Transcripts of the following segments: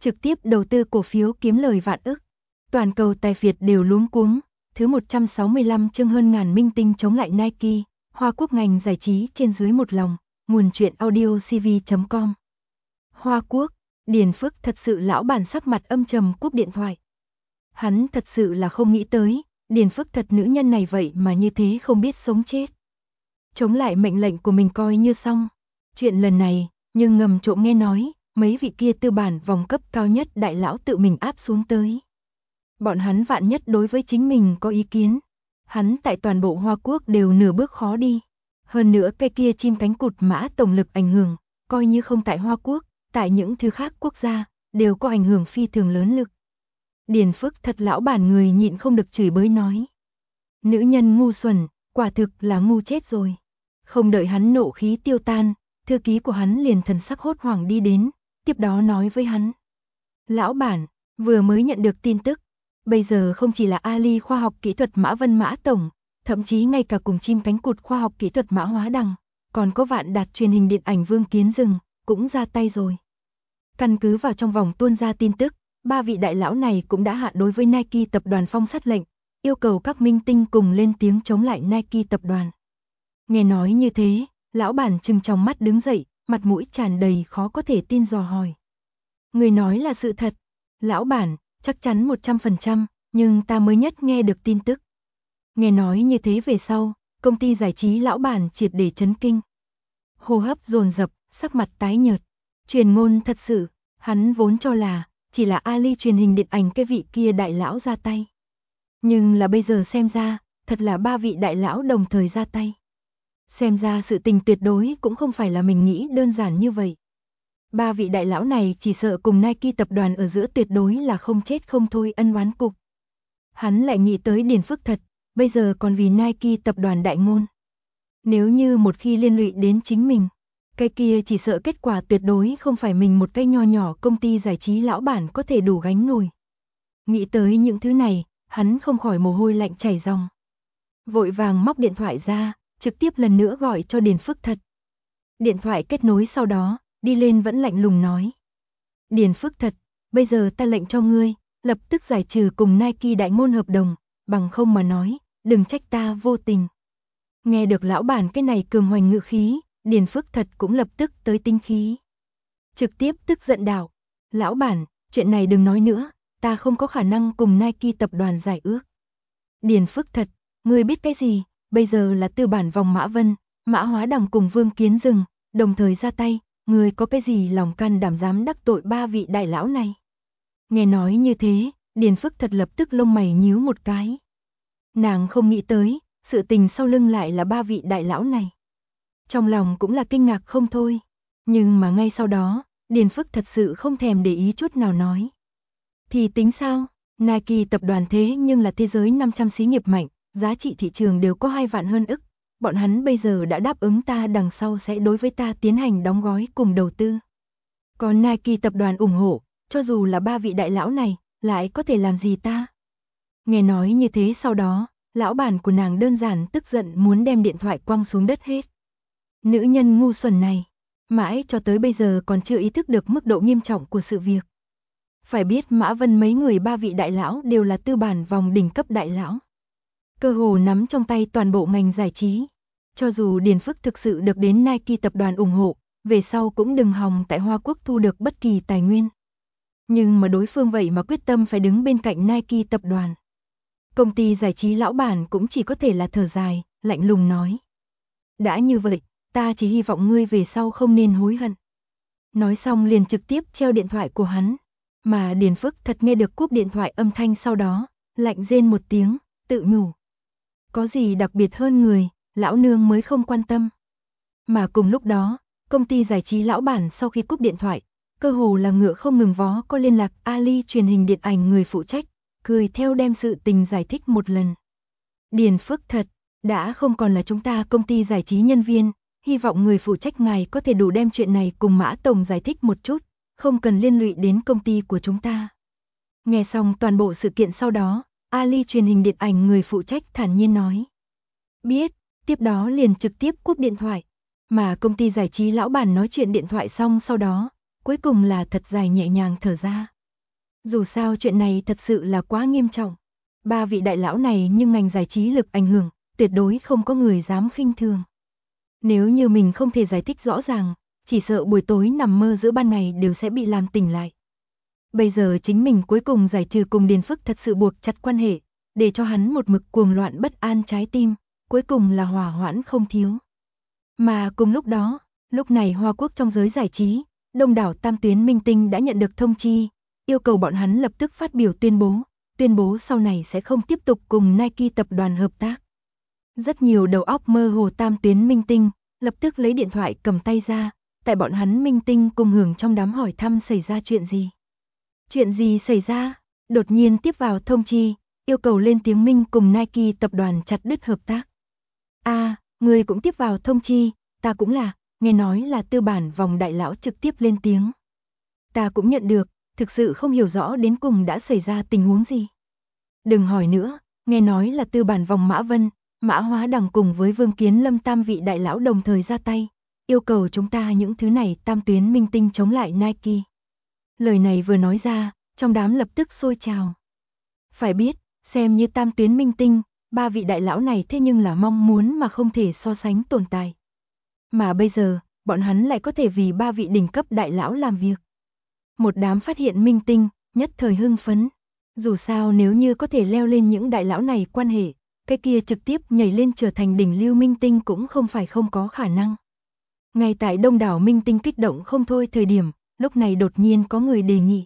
trực tiếp đầu tư cổ phiếu kiếm lời vạn ức. Toàn cầu tài phiệt đều luống cuống. Thứ 165 chương hơn ngàn minh tinh chống lại Nike, Hoa Quốc ngành giải trí trên dưới một lòng, nguồn truyện audio cv.com. Hoa Quốc, Điền Phước thật sự lão bản sắc mặt âm trầm cúp điện thoại. Hắn thật sự là không nghĩ tới, Điền Phước thật nữ nhân này vậy mà như thế không biết sống chết. Chống lại mệnh lệnh của mình coi như xong. Chuyện lần này, nhưng ngầm trộm nghe nói, mấy vị kia tư bản vòng cấp cao nhất đại lão tự mình áp xuống tới. Bọn hắn vạn nhất đối với chính mình có ý kiến. Hắn tại toàn bộ Hoa Quốc đều nửa bước khó đi. Hơn nữa cái kia chim cánh cụt mã tổng lực ảnh hưởng, coi như không tại Hoa Quốc, tại những thứ khác quốc gia, đều có ảnh hưởng phi thường lớn lực. Điền Phước thật lão bản người nhịn không được chửi bới nói. Nữ nhân ngu xuẩn, quả thực là ngu chết rồi. Không đợi hắn nộ khí tiêu tan, thư ký của hắn liền thần sắc hốt hoảng đi đến, tiếp đó nói với hắn. Lão bản, vừa mới nhận được tin tức, bây giờ không chỉ là Ali khoa học kỹ thuật Mã Vân Mã Tổng, thậm chí ngay cả cùng chim cánh cụt khoa học kỹ thuật Mã Hóa Đằng, còn có Vạn Đạt truyền hình điện ảnh Vương Kiến Dừng, cũng ra tay rồi. Căn cứ vào trong vòng tuôn ra tin tức, ba vị đại lão này cũng đã hạ đối với Nike tập đoàn phong sát lệnh, yêu cầu các minh tinh cùng lên tiếng chống lại Nike tập đoàn. Nghe nói như thế, lão bản trừng trong mắt đứng dậy, mặt mũi tràn đầy khó có thể tin dò hỏi. Người nói là sự thật. Lão bản, chắc chắn 100%, nhưng ta mới nhất nghe được tin tức. Nghe nói như thế về sau, công ty giải trí lão bản triệt để chấn kinh. Hô hấp dồn dập, sắc mặt tái nhợt. Truyền ngôn thật sự, hắn vốn cho là chỉ là Ali truyền hình điện ảnh cái vị kia đại lão ra tay. Nhưng là bây giờ xem ra, thật là ba vị đại lão đồng thời ra tay. Xem ra sự tình tuyệt đối cũng không phải là mình nghĩ đơn giản như vậy. Ba vị đại lão này chỉ sợ cùng Nike tập đoàn ở giữa tuyệt đối là không chết không thôi ân oán cục. Hắn lại nghĩ tới Điền Phước thật, bây giờ còn vì Nike tập đoàn đại ngôn. Nếu như một khi liên lụy đến chính mình, cái kia chỉ sợ kết quả tuyệt đối không phải mình một cái nho nhỏ công ty giải trí lão bản có thể đủ gánh nổi. Nghĩ tới những thứ này, hắn không khỏi mồ hôi lạnh chảy ròng. Vội vàng móc điện thoại ra, trực tiếp lần nữa gọi cho Điền Phước thật. Điện thoại kết nối sau đó, đi lên vẫn lạnh lùng nói. Điền Phước thật, bây giờ ta lệnh cho ngươi, lập tức giải trừ cùng Nike đại ngôn hợp đồng, bằng không mà nói, đừng trách ta vô tình. Nghe được lão bản cái này cường hoành ngữ khí, Điền Phước thật cũng lập tức tới tinh khí. Trực tiếp tức giận đảo. Lão bản, chuyện này đừng nói nữa, ta không có khả năng cùng Nike tập đoàn giải ước. Điền Phước thật, ngươi biết cái gì, bây giờ là tư bản vòng Mã Vân, Mã Hóa Đằng cùng Vương Kiến Dừng, đồng thời ra tay, ngươi có cái gì lòng can đảm dám đắc tội ba vị đại lão này. Nghe nói như thế, Điền Phước thật lập tức lông mày nhíu một cái. Nàng không nghĩ tới, sự tình sau lưng lại là ba vị đại lão này. Trong lòng cũng là kinh ngạc không thôi, nhưng mà ngay sau đó, Điền Phước thật sự không thèm để ý chút nào nói. Thì tính sao, Nike tập đoàn thế nhưng là thế giới 500 xí nghiệp mạnh, giá trị thị trường đều có 2 vạn hơn ức. Bọn hắn bây giờ đã đáp ứng ta đằng sau sẽ đối với ta tiến hành đóng gói cùng đầu tư. Còn Nike tập đoàn ủng hộ, cho dù là ba vị đại lão này, lại có thể làm gì ta? Nghe nói như thế sau đó, lão bản của nàng đơn giản tức giận muốn đem điện thoại quăng xuống đất hết. Nữ nhân ngu xuẩn này, mãi cho tới bây giờ còn chưa ý thức được mức độ nghiêm trọng của sự việc. Phải biết Mã Vân mấy người ba vị đại lão đều là tư bản vòng đỉnh cấp đại lão. Cơ hồ nắm trong tay toàn bộ ngành giải trí. Cho dù Điền Phước thực sự được đến Nike tập đoàn ủng hộ, về sau cũng đừng hòng tại Hoa Quốc thu được bất kỳ tài nguyên. Nhưng mà đối phương vậy mà quyết tâm phải đứng bên cạnh Nike tập đoàn. Công ty giải trí lão bản cũng chỉ có thể là thở dài, lạnh lùng nói. Đã như vậy, ta chỉ hy vọng ngươi về sau không nên hối hận. Nói xong liền trực tiếp treo điện thoại của hắn. Mà Điền Phước thật nghe được cúp điện thoại âm thanh sau đó, lạnh rên một tiếng, tự nhủ. Có gì đặc biệt hơn người, lão nương mới không quan tâm. Mà cùng lúc đó, công ty giải trí lão bản sau khi cúp điện thoại, cơ hồ là ngựa không ngừng vó có liên lạc Ali truyền hình điện ảnh người phụ trách, cười theo đem sự tình giải thích một lần. Điền Phước thật, đã không còn là chúng ta công ty giải trí nhân viên, hy vọng người phụ trách ngài có thể đủ đem chuyện này cùng Mã Tổng giải thích một chút, không cần liên lụy đến công ty của chúng ta. Nghe xong toàn bộ sự kiện sau đó, Ali truyền hình điện ảnh người phụ trách thản nhiên nói. Biết, tiếp đó liền trực tiếp cúp điện thoại. Mà công ty giải trí lão bản nói chuyện điện thoại xong sau đó, cuối cùng là thật dài nhẹ nhàng thở ra. Dù sao chuyện này thật sự là quá nghiêm trọng. Ba vị đại lão này nhưng ngành giải trí lực ảnh hưởng, tuyệt đối không có người dám khinh thường. Nếu như mình không thể giải thích rõ ràng, chỉ sợ buổi tối nằm mơ giữa ban ngày đều sẽ bị làm tỉnh lại. Bây giờ chính mình cuối cùng giải trừ cùng Điền Phức thật sự buộc chặt quan hệ, để cho hắn một mực cuồng loạn bất an trái tim, cuối cùng là hòa hoãn không thiếu. Mà cùng lúc đó, lúc này Hoa Quốc trong giới giải trí, đông đảo tam tuyến minh tinh đã nhận được thông chi, yêu cầu bọn hắn lập tức phát biểu tuyên bố sau này sẽ không tiếp tục cùng Nike tập đoàn hợp tác. Rất nhiều đầu óc mơ hồ tam tuyến minh tinh, lập tức lấy điện thoại cầm tay ra, tại bọn hắn minh tinh cùng hưởng trong đám hỏi thăm xảy ra chuyện gì. Chuyện gì xảy ra? Đột nhiên tiếp vào thông chi, yêu cầu lên tiếng Minh cùng Nike tập đoàn chặt đứt hợp tác. Người cũng tiếp vào thông chi, ta cũng là, nghe nói là tư bản vòng đại lão trực tiếp lên tiếng. Ta cũng nhận được, thực sự không hiểu rõ đến cùng đã xảy ra tình huống gì. Đừng hỏi nữa, nghe nói là tư bản vòng Mã Vân, Mã Hóa Đằng cùng với Vương Kiến Lâm tam vị đại lão đồng thời ra tay, yêu cầu chúng ta những thứ này tam tuyến minh tinh chống lại Nike. Lời này vừa nói ra, trong đám lập tức sôi trào. Phải biết, xem như tam tuyến minh tinh, ba vị đại lão này thế nhưng là mong muốn mà không thể so sánh tồn tại. Mà bây giờ, bọn hắn lại có thể vì ba vị đỉnh cấp đại lão làm việc. Một đám phát hiện minh tinh, nhất thời hưng phấn. Dù sao nếu như có thể leo lên những đại lão này quan hệ, cái kia trực tiếp nhảy lên trở thành đỉnh lưu minh tinh cũng không phải không có khả năng. Ngay tại đông đảo minh tinh kích động không thôi thời điểm, lúc này đột nhiên có người đề nghị.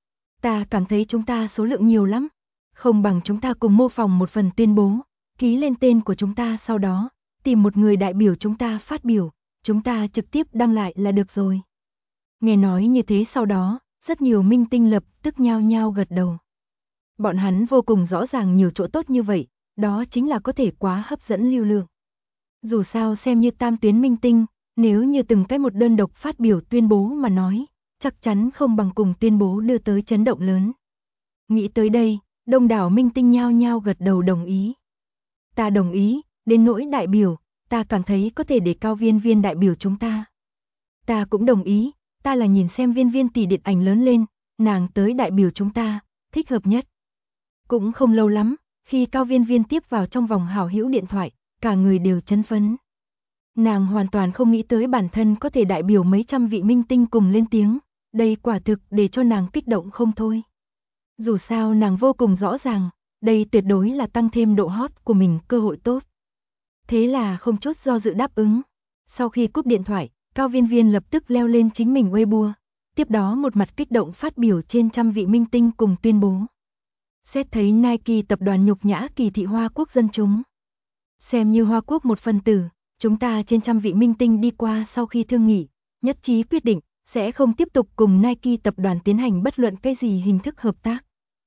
Ta cảm thấy chúng ta số lượng nhiều lắm, không bằng chúng ta cùng mô phỏng một phần tuyên bố, ký lên tên của chúng ta sau đó, tìm một người đại biểu chúng ta phát biểu, chúng ta trực tiếp đăng lại là được rồi. Nghe nói như thế sau đó, rất nhiều minh tinh lập tức nhao nhao gật đầu. Bọn hắn vô cùng rõ ràng nhiều chỗ tốt như vậy, đó chính là có thể quá hấp dẫn lưu lượng. Dù sao xem như tam tuyến minh tinh, nếu như từng cái một đơn độc phát biểu tuyên bố mà nói, chắc chắn không bằng cùng tuyên bố đưa tới chấn động lớn. Nghĩ tới đây, đông đảo minh tinh nhao nhao gật đầu đồng ý. Ta đồng ý, đến nỗi đại biểu, ta cảm thấy có thể để cao Viên Viên đại biểu chúng ta. Ta cũng đồng ý, ta là nhìn xem Viên Viên tỷ điện ảnh lớn lên, nàng tới đại biểu chúng ta, thích hợp nhất. Cũng không lâu lắm, khi Cao Viên Viên tiếp vào trong vòng hảo hữu điện thoại, cả người đều chấn phấn. Nàng hoàn toàn không nghĩ tới bản thân có thể đại biểu mấy trăm vị minh tinh cùng lên tiếng, đây quả thực để cho nàng kích động không thôi. Dù sao nàng vô cùng rõ ràng, đây tuyệt đối là tăng thêm độ hot của mình cơ hội tốt. Thế là không chút do dự đáp ứng. Sau khi cúp điện thoại, Cao Viên Viên lập tức leo lên chính mình Weibo, tiếp đó một mặt kích động phát biểu trên trăm vị minh tinh cùng tuyên bố. Xét thấy Nike tập đoàn nhục nhã kỳ thị Hoa Quốc dân chúng. Xem như Hoa Quốc một phần tử, chúng ta trên trăm vị minh tinh đi qua sau khi thương nghị, nhất trí quyết định, sẽ không tiếp tục cùng Nike tập đoàn tiến hành bất luận cái gì hình thức hợp tác.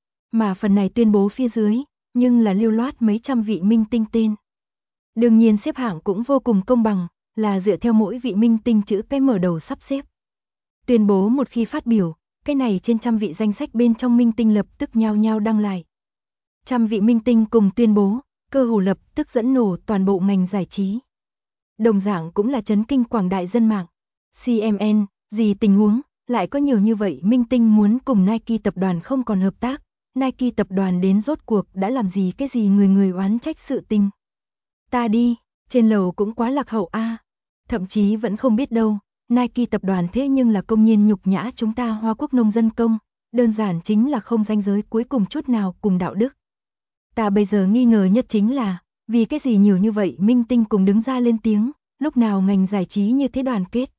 Mà phần này tuyên bố phía dưới, nhưng là lưu loát mấy trăm vị minh tinh tên. Đương nhiên xếp hạng cũng vô cùng công bằng, là dựa theo mỗi vị minh tinh chữ cái mở đầu sắp xếp. Tuyên bố một khi phát biểu, cái này trên trăm vị danh sách bên trong minh tinh lập tức nhao nhao đăng lại. Trăm vị minh tinh cùng tuyên bố, cơ hồ lập tức dẫn nổ toàn bộ ngành giải trí. Đồng dạng cũng là chấn kinh quảng đại dân mạng. CMN, gì tình huống, lại có nhiều như vậy minh tinh muốn cùng Nike tập đoàn không còn hợp tác. Nike tập đoàn đến rốt cuộc đã làm gì cái gì người người oán trách sự tình. Ta đi, trên lầu cũng quá lạc hậu a. Thậm chí vẫn không biết đâu, Nike tập đoàn thế nhưng là công nhiên nhục nhã chúng ta Hoa Quốc nông dân công, đơn giản chính là không ranh giới cuối cùng chút nào cùng đạo đức. Ta bây giờ nghi ngờ nhất chính là, vì cái gì nhiều như vậy minh tinh cùng đứng ra lên tiếng, lúc nào ngành giải trí như thế đoàn kết.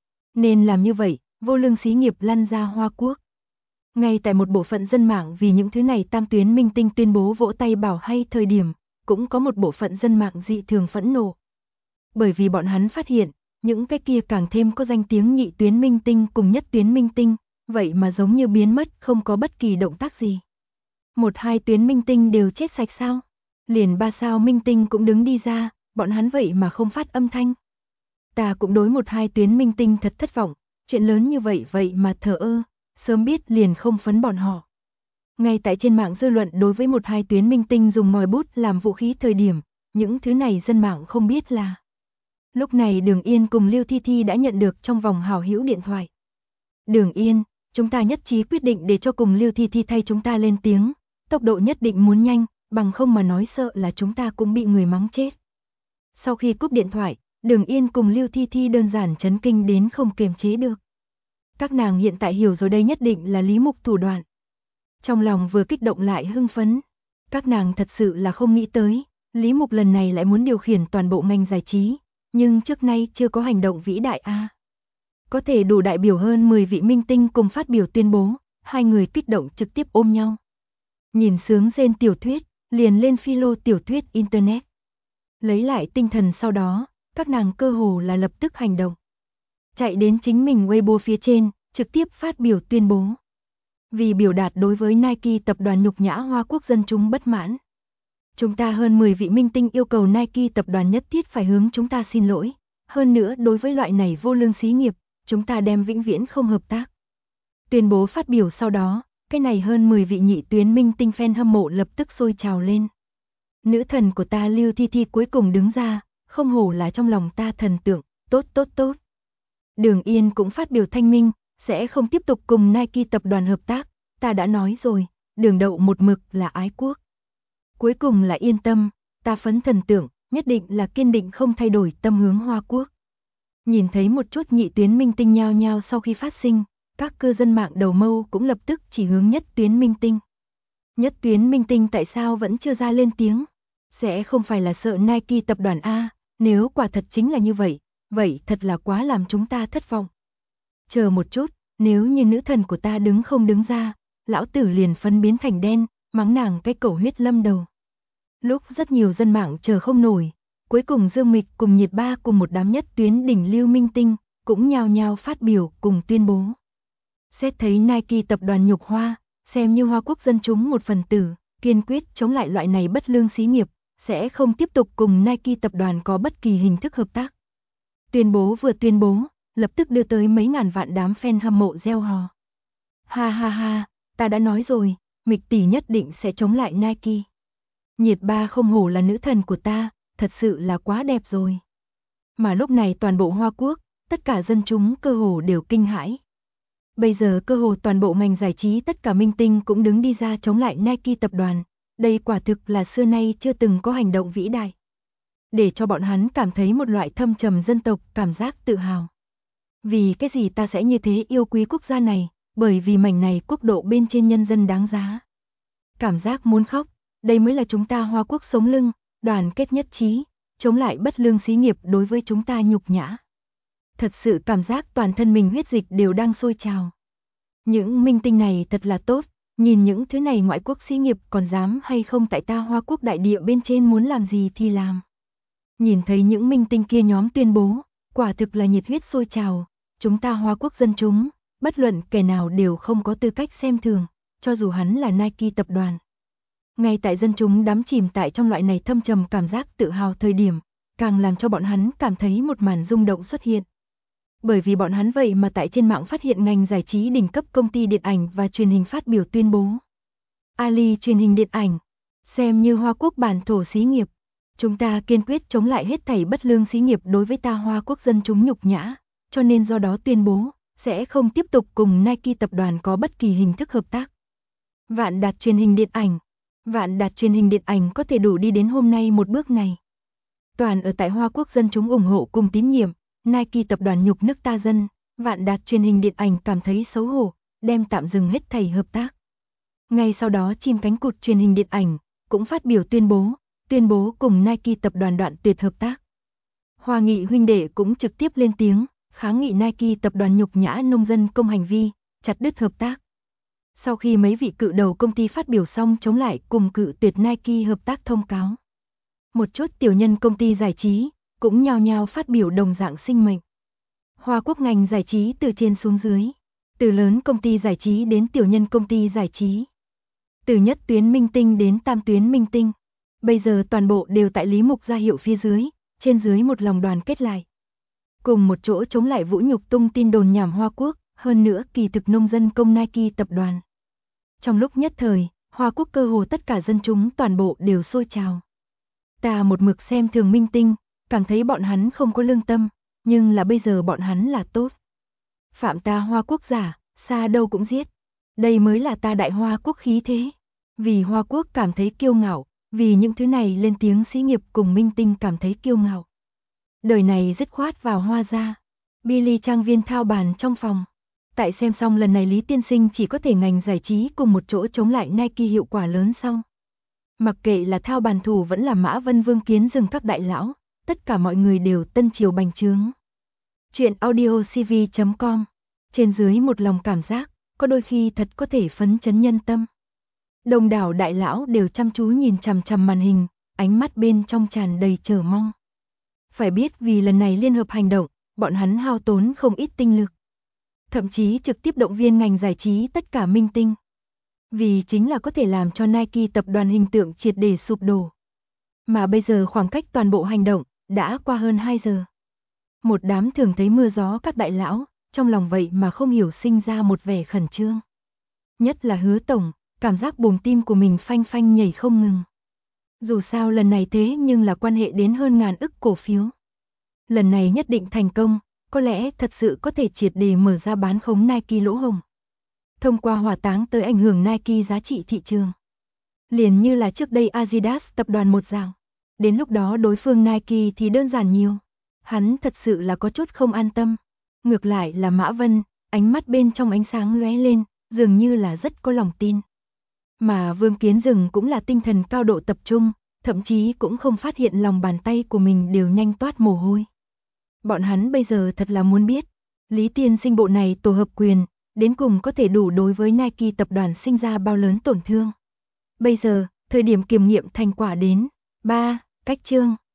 Nên làm như vậy, vô lương xí nghiệp lăn ra Hoa Quốc. Ngay tại một bộ phận dân mạng vì những thứ này tam tuyến minh tinh tuyên bố vỗ tay bảo hay thời điểm, cũng có một bộ phận dân mạng dị thường phẫn nộ. Bởi vì bọn hắn phát hiện, những cái kia càng thêm có danh tiếng nhị tuyến minh tinh cùng nhất tuyến minh tinh, vậy mà giống như biến mất không có bất kỳ động tác gì. Một hai tuyến minh tinh đều chết sạch sao? Liền ba sao minh tinh cũng đứng đi ra, bọn hắn vậy mà không phát âm thanh. Ta cũng đối một hai tuyến minh tinh thật thất vọng, chuyện lớn như vậy mà thờ ơ, sớm biết liền không phấn bọn họ. Ngay tại trên mạng dư luận đối với một hai tuyến minh tinh dùng ngòi bút làm vũ khí thời điểm, những thứ này dân mạng không biết là. Lúc này Đường Yên cùng Lưu Thi Thi đã nhận được trong vòng hảo hữu điện thoại. Đường Yên, Chúng ta nhất trí quyết định để cho cùng Lưu Thi Thi thay chúng ta lên tiếng, tốc độ nhất định muốn nhanh, bằng không mà nói sợ là chúng ta cũng bị người mắng chết. Sau khi cúp điện thoại, Đường Yên cùng Lưu Thi Thi đơn giản chấn kinh đến không kiềm chế được. Các nàng hiện tại hiểu rồi, đây nhất định là Lý Mục thủ đoạn. Trong lòng vừa kích động lại hưng phấn. Các nàng thật sự là không nghĩ tới, Lý Mục lần này lại muốn điều khiển toàn bộ ngành giải trí, nhưng trước nay chưa có hành động vĩ đại a. Có thể đủ đại biểu hơn 10 vị minh tinh cùng phát biểu tuyên bố, hai người kích động trực tiếp ôm nhau. Nhìn sướng rên tiểu thuyết, liền lên philo tiểu thuyết internet. Lấy lại tinh thần sau đó, các nàng cơ hồ là lập tức hành động. Chạy đến chính mình Weibo phía trên, trực tiếp phát biểu tuyên bố. Vì biểu đạt đối với Nike tập đoàn nhục nhã Hoa Quốc dân chúng bất mãn. Chúng ta hơn 10 vị minh tinh yêu cầu Nike tập đoàn nhất thiết phải hướng chúng ta xin lỗi. Hơn nữa đối với loại này vô lương xí nghiệp, chúng ta đem vĩnh viễn không hợp tác. Tuyên bố phát biểu sau đó, cái này hơn 10 vị nhị tuyến minh tinh fan hâm mộ lập tức sôi trào lên. Nữ thần của ta Lưu Thi Thi cuối cùng đứng ra, không hổ là trong lòng ta thần tượng, tốt tốt tốt. Đường Yên cũng phát biểu thanh minh, sẽ không tiếp tục cùng Nike tập đoàn hợp tác, ta đã nói rồi, Đường Đậu một mực là ái quốc. Cuối cùng là yên tâm, ta phấn thần tượng, nhất định là kiên định không thay đổi tâm hướng Hoa Quốc. Nhìn thấy một chút nhị tuyến minh tinh nhao nhao sau khi phát sinh, các cư dân mạng đầu mâu cũng lập tức chỉ hướng nhất tuyến minh tinh. Nhất tuyến minh tinh tại sao vẫn chưa ra lên tiếng? Sẽ không phải là sợ Nike tập đoàn A, nếu quả thật chính là như vậy, vậy thật là quá làm chúng ta thất vọng. Chờ một chút, nếu như nữ thần của ta đứng không đứng ra, lão tử liền phấn biến thành đen, mắng nàng cái cẩu huyết lâm đầu. Lúc rất nhiều dân mạng chờ không nổi, cuối cùng Dương Mịch cùng Nhiệt Ba cùng một đám nhất tuyến đỉnh lưu minh tinh, cũng nhao nhao phát biểu cùng tuyên bố. Xét thấy Nike tập đoàn nhục Hoa, xem như Hoa Quốc dân chúng một phần tử, kiên quyết chống lại loại này bất lương xí nghiệp, sẽ không tiếp tục cùng Nike tập đoàn có bất kỳ hình thức hợp tác. Tuyên bố vừa tuyên bố, lập tức đưa tới mấy ngàn vạn đám fan hâm mộ reo hò. Ha ha ha, ta đã nói rồi, Mịch tỷ nhất định sẽ chống lại Nike. Nhiệt Ba không hổ là nữ thần của ta, thật sự là quá đẹp rồi. Mà lúc này toàn bộ Hoa Quốc, tất cả dân chúng cơ hồ đều kinh hãi. Bây giờ cơ hồ toàn bộ ngành giải trí tất cả minh tinh cũng đứng đi ra chống lại Nike tập đoàn. Đây quả thực là xưa nay chưa từng có hành động vĩ đại. Để cho bọn hắn cảm thấy một loại thâm trầm dân tộc cảm giác tự hào. Vì cái gì ta sẽ như thế yêu quý quốc gia này, bởi vì mảnh này quốc độ bên trên nhân dân đáng giá. Cảm giác muốn khóc, đây mới là chúng ta Hoa Quốc sống lưng, đoàn kết nhất trí, chống lại bất lương xí nghiệp đối với chúng ta nhục nhã. Thật sự cảm giác toàn thân mình huyết dịch đều đang sôi trào. Những minh tinh này thật là tốt, nhìn những thứ này ngoại quốc xí nghiệp còn dám hay không tại ta Hoa Quốc đại địa bên trên muốn làm gì thì làm. Nhìn thấy những minh tinh kia nhóm tuyên bố, quả thực là nhiệt huyết sôi trào, chúng ta Hoa Quốc dân chúng, bất luận kẻ nào đều không có tư cách xem thường, cho dù hắn là Nike tập đoàn. Ngay tại dân chúng đắm chìm tại trong loại này thâm trầm cảm giác tự hào thời điểm, càng làm cho bọn hắn cảm thấy một màn rung động xuất hiện. Bởi vì bọn hắn vậy mà tại trên mạng phát hiện ngành giải trí đỉnh cấp công ty điện ảnh và truyền hình phát biểu tuyên bố. Ali truyền hình điện ảnh, xem như Hoa Quốc bản thổ xí nghiệp. Chúng ta kiên quyết chống lại hết thảy bất lương xí nghiệp đối với ta Hoa Quốc dân chúng nhục nhã, cho nên do đó tuyên bố, sẽ không tiếp tục cùng Nike tập đoàn có bất kỳ hình thức hợp tác. Vạn Đạt truyền hình điện ảnh. Vạn Đạt truyền hình điện ảnh có thể đủ đi đến hôm nay một bước này. Toàn ở tại Hoa Quốc dân chúng ủng hộ cùng tín nhiệm, Nike tập đoàn nhục nước ta dân, Vạn Đạt truyền hình điện ảnh cảm thấy xấu hổ, đem tạm dừng hết thảy hợp tác. Ngay sau đó chim cánh cụt truyền hình điện ảnh cũng phát biểu tuyên bố cùng Nike tập đoàn đoạn tuyệt hợp tác. Hoa Nghị huynh đệ cũng trực tiếp lên tiếng, kháng nghị Nike tập đoàn nhục nhã nông dân công hành vi, chặt đứt hợp tác. Sau khi mấy vị cự đầu công ty phát biểu xong chống lại cùng cự tuyệt Nike hợp tác thông cáo. Một chút tiểu nhân công ty giải trí cũng nhao nhao phát biểu đồng dạng sinh mệnh. Hoa Quốc ngành giải trí từ trên xuống dưới, từ lớn công ty giải trí đến tiểu nhân công ty giải trí, từ nhất tuyến minh tinh đến tam tuyến minh tinh, bây giờ toàn bộ đều tại Lý Mục ra hiệu phía dưới, trên dưới một lòng đoàn kết lại. Cùng một chỗ chống lại vũ nhục tung tin đồn nhảm Hoa Quốc, hơn nữa kỳ thực nông dân công Nike tập đoàn. Trong lúc nhất thời, Hoa Quốc cơ hồ tất cả dân chúng toàn bộ đều sôi trào. Ta một mực xem thường minh tinh, cảm thấy bọn hắn không có lương tâm, nhưng là bây giờ bọn hắn là tốt. Phạm ta Hoa Quốc giả, xa đâu cũng giết. Đây mới là ta Đại Hoa Quốc khí thế. Vì Hoa Quốc cảm thấy kiêu ngạo, vì những thứ này lên tiếng sĩ nghiệp cùng minh tinh cảm thấy kiêu ngạo. Đời này dứt khoát vào Hoa gia. Billy trang viên thao bàn trong phòng. Tại xem xong lần này Lý Tiên Sinh chỉ có thể ngành giải trí cùng một chỗ chống lại Nike hiệu quả lớn xong. Mặc kệ là thao bàn thủ vẫn là Mã Vân Vương Kiến Dừng các đại lão, tất cả mọi người đều tân triều bành trướng. Chuyện audio cv.com. Trên dưới một lòng cảm giác, có đôi khi thật có thể phấn chấn nhân tâm. Đông đảo đại lão đều chăm chú nhìn chằm chằm màn hình, ánh mắt bên trong tràn đầy chờ mong. Phải biết vì lần này liên hợp hành động, bọn hắn hao tốn không ít tinh lực. Thậm chí trực tiếp động viên ngành giải trí tất cả minh tinh. Vì chính là có thể làm cho Nike tập đoàn hình tượng triệt để sụp đổ. Mà bây giờ khoảng cách toàn bộ hành động đã qua hơn 2 giờ. Một đám thường thấy mưa gió các đại lão, trong lòng vậy mà không hiểu sinh ra một vẻ khẩn trương. Nhất là Hứa tổng, cảm giác buồng tim của mình phanh phanh nhảy không ngừng. Dù sao lần này thế nhưng là quan hệ đến hơn ngàn ức cổ phiếu. Lần này nhất định thành công, có lẽ thật sự có thể triệt để mở ra bán khống Nike lỗ hổng. Thông qua hỏa táng tới ảnh hưởng Nike giá trị thị trường. Liền như là trước đây Adidas tập đoàn một dạng. Đến lúc đó đối phương Nike thì đơn giản nhiều. Hắn thật sự là có chút không an tâm. Ngược lại là Mã Vân, ánh mắt bên trong ánh sáng lóe lên, dường như là rất có lòng tin. Mà Vương Kiến Dừng cũng là tinh thần cao độ tập trung, thậm chí cũng không phát hiện lòng bàn tay của mình đều nhanh toát mồ hôi. Bọn hắn bây giờ thật là muốn biết, Lý Tiên Sinh bộ này tổ hợp quyền, đến cùng có thể đủ đối với Nike tập đoàn sinh ra bao lớn tổn thương. Bây giờ, thời điểm kiểm nghiệm thành quả đến. 3. Cách chương